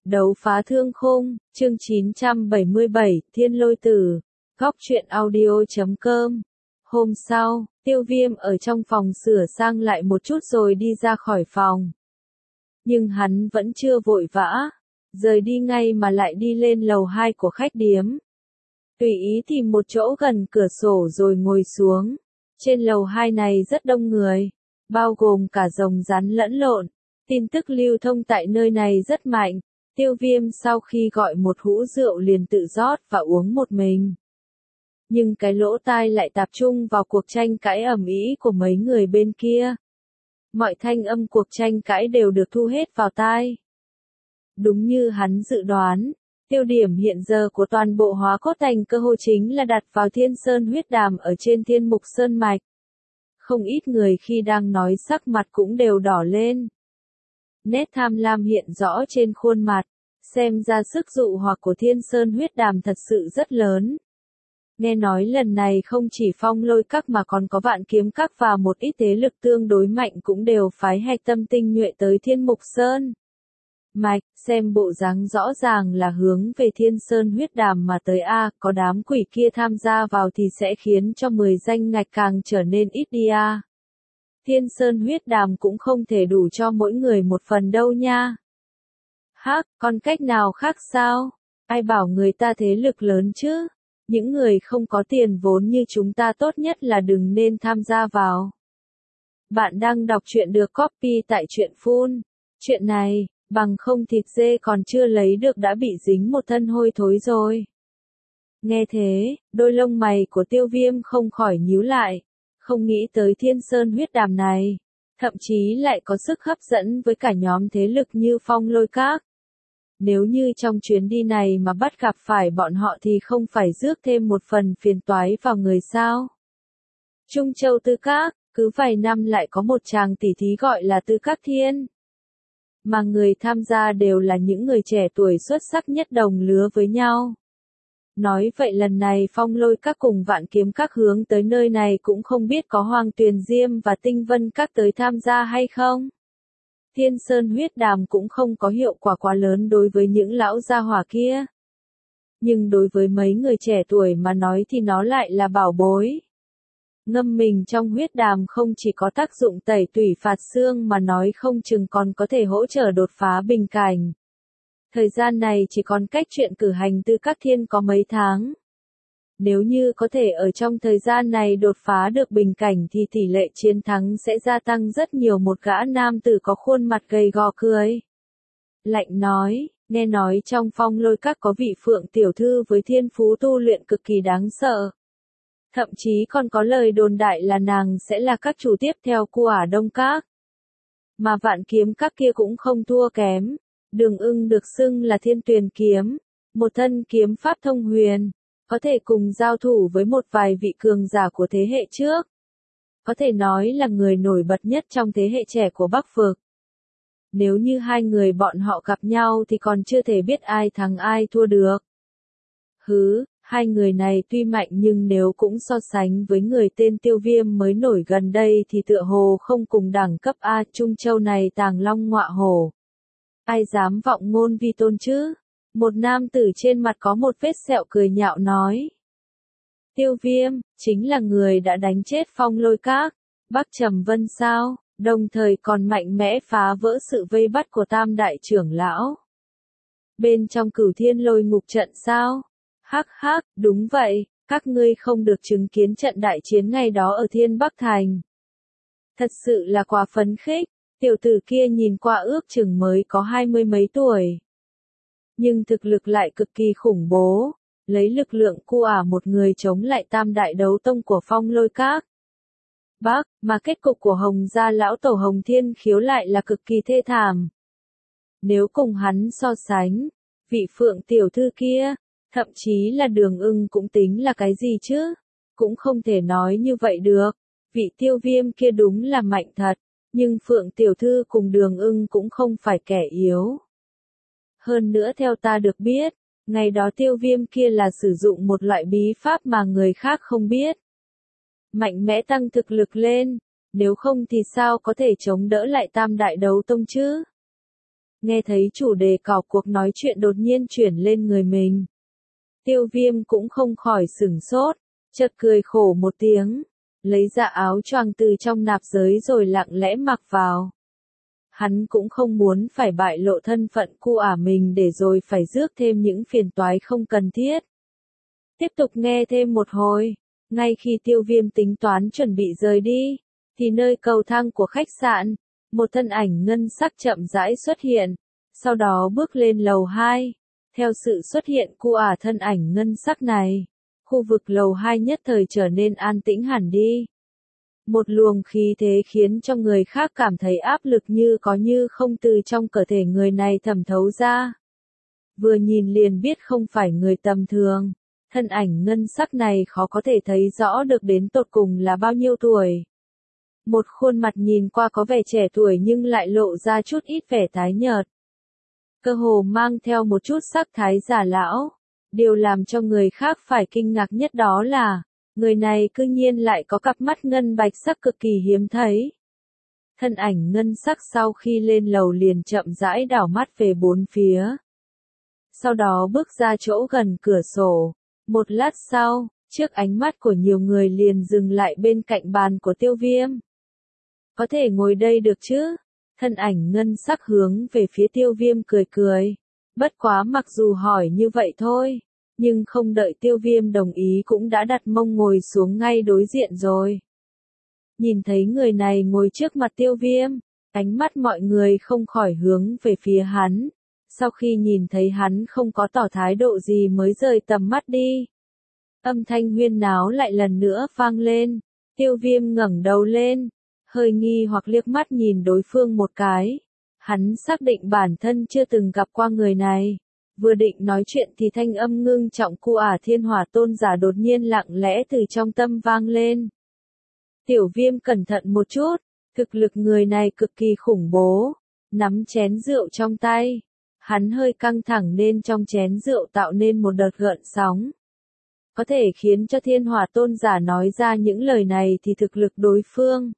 Đấu phá thương khung, chương 977, Thiên Lôi Tử, góc truyện audio.com. Hôm sau, Tiêu Viêm ở trong phòng sửa sang lại một chút rồi đi ra khỏi phòng. Nhưng hắn vẫn chưa vội vã, rời đi ngay mà lại đi lên lầu 2 của khách điếm. Tùy ý tìm một chỗ gần cửa sổ rồi ngồi xuống. Trên lầu 2 này rất đông người, bao gồm cả rồng rắn lẫn lộn. Tin tức lưu thông tại nơi này rất mạnh. Tiêu Viêm sau khi gọi một hũ rượu liền tự rót và uống một mình. Nhưng cái lỗ tai lại tập trung vào cuộc tranh cãi ầm ĩ của mấy người bên kia. Mọi thanh âm cuộc tranh cãi đều được thu hết vào tai. Đúng như hắn dự đoán, tiêu điểm hiện giờ của toàn bộ Hóa Cốt Thành cơ hội chính là đặt vào Thiên Sơn huyết đàm ở trên Thiên Mục Sơn Mạch. Không ít người khi đang nói sắc mặt cũng đều đỏ lên. Nét tham lam hiện rõ trên khuôn mặt, xem ra sức dụ hoặc của Thiên Sơn huyết đàm thật sự rất lớn. Nghe nói lần này không chỉ Phong Lôi Các mà còn có Vạn Kiếm Các và một ít thế lực tương đối mạnh cũng đều phái hạch tâm tinh nhuệ tới Thiên Mục Sơn Mạch, xem bộ dáng rõ ràng là hướng về Thiên Sơn huyết đàm mà tới a, có đám quỷ kia tham gia vào thì sẽ khiến cho 10 danh ngạch càng trở nên ít đi a. Thiên Sơn huyết đàm cũng không thể đủ cho mỗi người một phần đâu nha. Hắc, còn cách nào khác sao? Ai bảo người ta thế lực lớn chứ? Những người không có tiền vốn như chúng ta tốt nhất là đừng nên tham gia vào. Bạn đang đọc truyện được copy tại truyện Phun. Chuyện này, bằng không thịt dê còn chưa lấy được đã bị dính một thân hôi thối rồi. Nghe thế, đôi lông mày của Tiêu Viêm không khỏi nhíu lại. Không nghĩ tới Thiên Sơn huyết đàm này, thậm chí lại có sức hấp dẫn với cả nhóm thế lực như Phong Lôi Các. Nếu như trong chuyến đi này mà bắt gặp phải bọn họ thì không phải rước thêm một phần phiền toái vào người sao. Trung Châu Tư Các, cứ vài năm lại có một chàng tỷ thí gọi là Tư Các Thiên. Mà người tham gia đều là những người trẻ tuổi xuất sắc nhất đồng lứa với nhau. Nói vậy lần này Phong Lôi Các cùng Vạn Kiếm Các hướng tới nơi này cũng không biết có Hoàng Tuyền Diêm và Tinh Vân Các tới tham gia hay không. Thiên Sơn huyết đàm cũng không có hiệu quả quá lớn đối với những lão gia hỏa kia. Nhưng đối với mấy người trẻ tuổi mà nói thì nó lại là bảo bối. Ngâm mình trong huyết đàm không chỉ có tác dụng tẩy tủy phạt xương mà nói không chừng còn có thể hỗ trợ đột phá bình cảnh. Thời gian này chỉ còn cách chuyện cử hành Tư Các Thiên có mấy tháng. Nếu như có thể ở trong thời gian này đột phá được bình cảnh thì tỷ lệ chiến thắng sẽ gia tăng rất nhiều. Một gã nam tử có khuôn mặt gầy gò cười lạnh nói, nghe nói trong Phong Lôi Các có vị Phượng tiểu thư với thiên phú tu luyện cực kỳ đáng sợ. Thậm chí còn có lời đồn đại là nàng sẽ là các chủ tiếp theo của Ả Đông Các. Mà Vạn Kiếm Các kia cũng không thua kém. Đường Ưng được xưng là Thiên Tuyền Kiếm, một thân kiếm pháp thông huyền, có thể cùng giao thủ với một vài vị cường giả của thế hệ trước. Có thể nói là người nổi bật nhất trong thế hệ trẻ của Bắc Vực. Nếu như hai người bọn họ gặp nhau thì còn chưa thể biết ai thắng ai thua được. Hai người này tuy mạnh nhưng nếu cũng so sánh với người tên Tiêu Viêm mới nổi gần đây thì tựa hồ không cùng đẳng cấp a. Trung Châu này tàng long ngọa hổ. Ai dám vọng ngôn vi tôn chứ? Một nam tử trên mặt có một vết sẹo cười nhạo nói. Tiêu Viêm, chính là người đã đánh chết Phong Lôi Các, Bắc Trầm Vân sao, đồng thời còn mạnh mẽ phá vỡ sự vây bắt của Tam Đại trưởng lão. Bên trong Cửu Thiên Lôi Ngục trận sao? Hắc hắc, đúng vậy, các ngươi không được chứng kiến trận đại chiến ngày đó ở Thiên Bắc Thành. Thật sự là quá phấn khích. Tiểu tử kia nhìn qua ước chừng mới có 20 mấy tuổi. Nhưng thực lực lại cực kỳ khủng bố, lấy lực lượng của Ả một người chống lại Tam Đại đấu tông của Phong Lôi Các. Mà kết cục của Hồng gia lão tổ Hồng Thiên Khiếu lại là cực kỳ thê thảm. Nếu cùng hắn so sánh, vị Phượng tiểu thư kia, thậm chí là Đường Ưng cũng tính là cái gì chứ? Cũng không thể nói như vậy được, vị Tiêu Viêm kia đúng là mạnh thật. Nhưng Phượng tiểu thư cùng Đường Ưng cũng không phải kẻ yếu. Hơn nữa theo ta được biết, ngày đó Tiêu Viêm kia là sử dụng một loại bí pháp mà người khác không biết. Mạnh mẽ tăng thực lực lên, nếu không thì sao có thể chống đỡ lại Tam Đại đấu tông chứ? Nghe thấy chủ đề cỏ cuộc nói chuyện đột nhiên chuyển lên người mình. Tiêu Viêm cũng không khỏi sửng sốt, chợt cười khổ một tiếng, lấy ra áo choàng từ trong nạp giới rồi lặng lẽ mặc vào. Hắn cũng không muốn phải bại lộ thân phận cu ả mình để rồi phải rước thêm những phiền toái không cần thiết. Tiếp tục nghe thêm một hồi, ngay khi Tiêu Viêm tính toán chuẩn bị rời đi, thì nơi cầu thang của khách sạn, một thân ảnh ngân sắc chậm rãi xuất hiện, sau đó bước lên lầu 2. Theo sự xuất hiện cu ả thân ảnh ngân sắc này, khu vực lầu 2 nhất thời trở nên an tĩnh hẳn đi. Một luồng khí thế khiến cho người khác cảm thấy áp lực như có như không từ trong cơ thể người này thẩm thấu ra. Vừa nhìn liền biết không phải người tầm thường, thân ảnh ngân sắc này khó có thể thấy rõ được đến tột cùng là bao nhiêu tuổi. Một khuôn mặt nhìn qua có vẻ trẻ tuổi nhưng lại lộ ra chút ít vẻ tái nhợt. Cơ hồ mang theo một chút sắc thái già lão. Điều làm cho người khác phải kinh ngạc nhất đó là, người này cư nhiên lại có cặp mắt ngân bạch sắc cực kỳ hiếm thấy. Thân ảnh ngân sắc sau khi lên lầu liền chậm rãi đảo mắt về bốn phía. Sau đó bước ra chỗ gần cửa sổ. Một lát sau, trước ánh mắt của nhiều người liền dừng lại bên cạnh bàn của Tiêu Viêm. Có thể ngồi đây được chứ? Thân ảnh ngân sắc hướng về phía Tiêu Viêm cười cười. Bất quá mặc dù hỏi như vậy thôi, nhưng không đợi Tiêu Viêm đồng ý cũng đã đặt mông ngồi xuống ngay đối diện rồi. Nhìn thấy người này ngồi trước mặt Tiêu Viêm, ánh mắt mọi người không khỏi hướng về phía hắn. Sau khi nhìn thấy hắn không có tỏ thái độ gì mới rời tầm mắt đi. Âm thanh huyên náo lại lần nữa vang lên. Tiêu Viêm ngẩng đầu lên, hơi nghi hoặc liếc mắt nhìn đối phương một cái. Hắn xác định bản thân chưa từng gặp qua người này. Vừa định nói chuyện thì thanh âm ngưng trọng cu ả Thiên Hỏa Tôn giả đột nhiên lặng lẽ từ trong tâm vang lên. Tiểu Viêm cẩn thận một chút, thực lực người này cực kỳ khủng bố. Nắm chén rượu trong tay, hắn hơi căng thẳng nên trong chén rượu tạo nên một đợt gợn sóng. Có thể khiến cho Thiên Hỏa Tôn giả nói ra những lời này thì thực lực đối phương.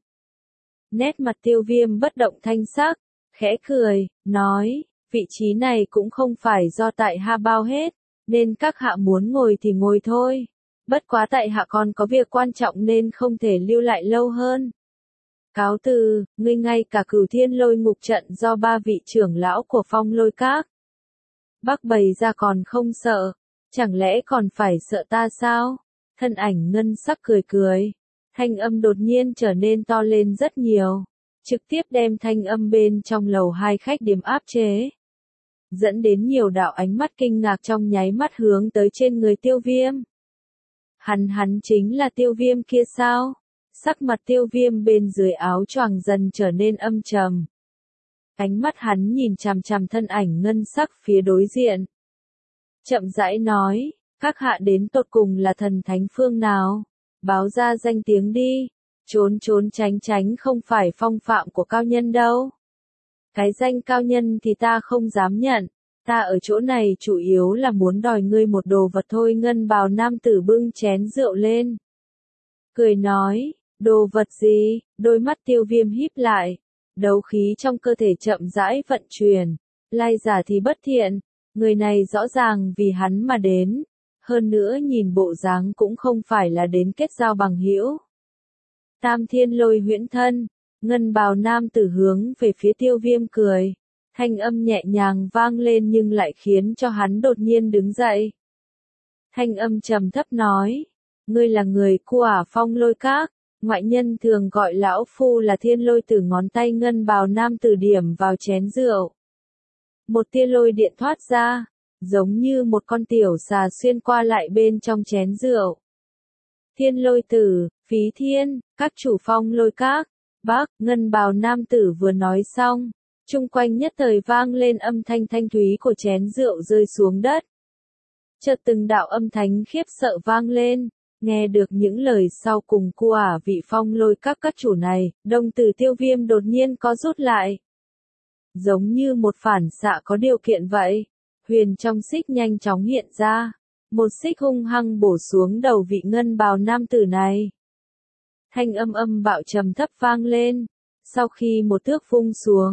Nét mặt Tiêu Viêm bất động thanh sắc, khẽ cười, nói, vị trí này cũng không phải do tại hạ bao hết, nên các hạ muốn ngồi thì ngồi thôi. Bất quá tại hạ còn có việc quan trọng nên không thể lưu lại lâu hơn. Cáo từ, ngươi ngay cả Cửu Thiên Lôi Ngục trận do 3 vị trưởng lão của Phong Lôi Các bắc bày ra còn không sợ, chẳng lẽ còn phải sợ ta sao? Thân ảnh ngân sắc cười cười, thanh âm đột nhiên trở nên to lên rất nhiều, trực tiếp đem thanh âm bên trong lầu 2 khách điếm áp chế. Dẫn đến nhiều đạo ánh mắt kinh ngạc trong nháy mắt hướng tới trên người Tiêu Viêm. Hắn chính là Tiêu Viêm kia sao? Sắc mặt Tiêu Viêm bên dưới áo choàng dần trở nên âm trầm. Ánh mắt hắn nhìn chằm chằm thân ảnh ngân sắc phía đối diện. Chậm rãi nói, các hạ đến tột cùng là thần thánh phương nào? Báo ra danh tiếng đi, trốn tránh tránh không phải phong phạm của cao nhân đâu. Cái danh cao nhân thì ta không dám nhận, ta ở chỗ này chủ yếu là muốn đòi ngươi một đồ vật thôi. Ngân bào nam tử bưng chén rượu lên, cười nói, đồ vật gì? Đôi mắt Tiêu Viêm híp lại, đấu khí trong cơ thể chậm rãi vận chuyển, lai giả thì bất thiện, người này rõ ràng vì hắn mà đến, hơn nữa nhìn bộ dáng cũng không phải là đến kết giao bằng hữu. Tam Thiên Lôi Huyễn Thân, ngân bào nam tử hướng về phía Tiêu Viêm cười, thanh âm nhẹ nhàng vang lên nhưng lại khiến cho hắn đột nhiên đứng dậy. Thanh âm trầm thấp nói, ngươi là người của Phong Lôi Các, ngoại nhân thường gọi lão phu là Thiên Lôi Tử. Ngón tay ngân bào nam tử điểm vào chén rượu. Một tia lôi điện thoát ra, giống như một con tiểu xà xuyên qua lại bên trong chén rượu. Thiên Lôi Tử, Phí Thiên, các chủ Phong Lôi Các, bác, ngân bào nam tử vừa nói xong, chung quanh nhất thời vang lên âm thanh thanh thúy của chén rượu rơi xuống đất. Chợt từng đạo âm thanh khiếp sợ vang lên, nghe được những lời sau cùng của vị Phong Lôi các chủ này, đồng tử Tiêu Viêm đột nhiên có rút lại. Giống như một phản xạ có điều kiện vậy, huyền trong xích nhanh chóng hiện ra, một xích hung hăng bổ xuống đầu vị ngân bào nam tử này. Thanh âm bạo trầm thấp vang lên, sau khi một thước vung xuống,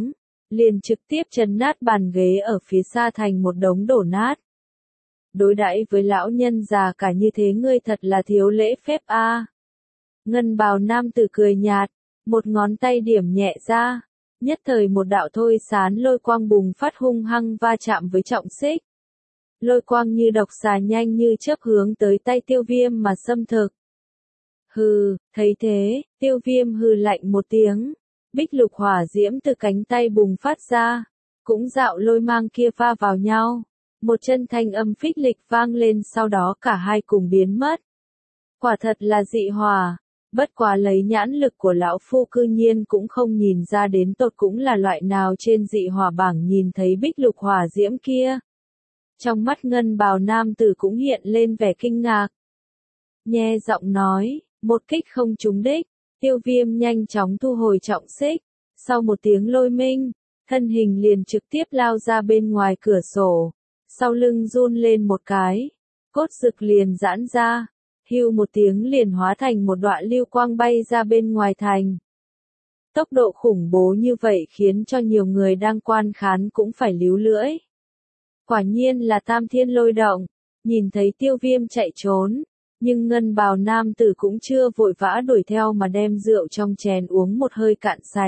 liền trực tiếp chấn nát bàn ghế ở phía xa thành một đống đổ nát. Đối đãi với lão nhân già cả như thế ngươi thật là thiếu lễ phép a. Ngân bào nam tử cười nhạt, một ngón tay điểm nhẹ ra, nhất thời một đạo thôi sán lôi quang bùng phát hung hăng va chạm với trọng xích. Lôi quang như độc xà nhanh như chớp hướng tới tay Tiêu Viêm mà xâm thực. Hừ, thấy thế, Tiêu Viêm hừ lạnh một tiếng, bích lục hỏa diễm từ cánh tay bùng phát ra, cũng dạo lôi mang kia va vào nhau. Một chân thanh âm phích lịch vang lên sau đó cả hai cùng biến mất. Quả thật là dị hỏa, bất quá lấy nhãn lực của lão phu cư nhiên cũng không nhìn ra đến tột cũng là loại nào trên dị hỏa bảng nhìn thấy bích lục hỏa diễm kia. Trong mắt ngân bào nam tử cũng hiện lên vẻ kinh ngạc. Nhe giọng nói, một kích không trúng đích, Tiêu Viêm nhanh chóng thu hồi trọng xích, sau một tiếng lôi minh, thân hình liền trực tiếp lao ra bên ngoài cửa sổ, sau lưng run lên một cái, cốt rực liền giãn ra, hưu một tiếng liền hóa thành một đoạn lưu quang bay ra bên ngoài thành. Tốc độ khủng bố như vậy khiến cho nhiều người đang quan khán cũng phải líu lưỡi. Quả nhiên là tam thiên lôi động, nhìn thấy Tiêu Viêm chạy trốn, nhưng ngân bào nam tử cũng chưa vội vã đuổi theo mà đem rượu trong chén uống một hơi cạn sạch.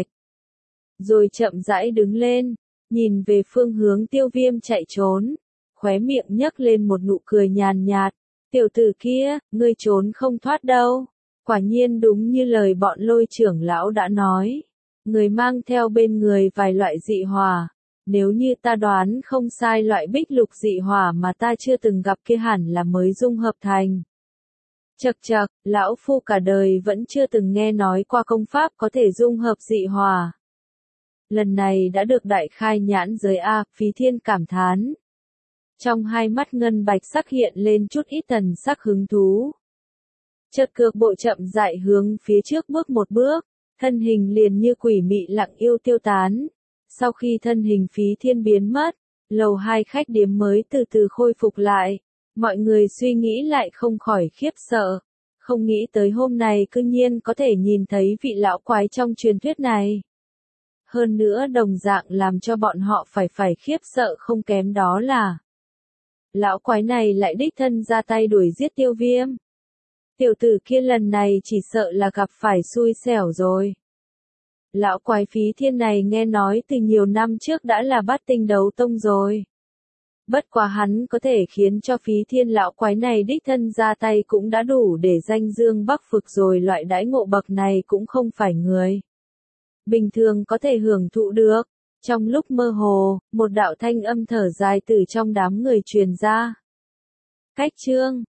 Rồi chậm rãi đứng lên, nhìn về phương hướng Tiêu Viêm chạy trốn, khóe miệng nhấc lên một nụ cười nhàn nhạt. Tiểu tử kia, ngươi trốn không thoát đâu. Quả nhiên đúng như lời bọn Lôi trưởng lão đã nói. Người mang theo bên người vài loại dị hỏa. Nếu như ta đoán không sai loại bích lục dị hỏa mà ta chưa từng gặp kia hẳn là mới dung hợp thành. Chậc chậc, lão phu cả đời vẫn chưa từng nghe nói qua công pháp có thể dung hợp dị hỏa. Lần này đã được đại khai nhãn giới A, Phí Thiên cảm thán. Trong hai mắt ngân bạch sắc hiện lên chút ít thần sắc hứng thú. Chợt cược bộ chậm rãi hướng phía trước bước một bước, thân hình liền như quỷ mị lặng yêu tiêu tán. Sau khi thân hình Phí Thiên biến mất, lầu hai khách điếm mới từ từ khôi phục lại. Mọi người suy nghĩ lại không khỏi khiếp sợ. Không nghĩ tới hôm nay cư nhiên có thể nhìn thấy vị lão quái trong truyền thuyết này. Hơn nữa đồng dạng làm cho bọn họ phải khiếp sợ không kém đó là lão quái này lại đích thân ra tay đuổi giết Tiêu Viêm. Tiểu tử kia lần này chỉ sợ là gặp phải xui xẻo rồi. Lão quái Phí Thiên này nghe nói từ nhiều năm trước đã là bát tinh đấu tông rồi. Bất quá hắn có thể khiến cho Phí Thiên lão quái này đích thân ra tay cũng đã đủ để danh dương bắc vực rồi, loại đãi ngộ bậc này cũng không phải người bình thường có thể hưởng thụ được. Trong lúc mơ hồ, một đạo thanh âm thở dài từ trong đám người truyền ra. Cách chương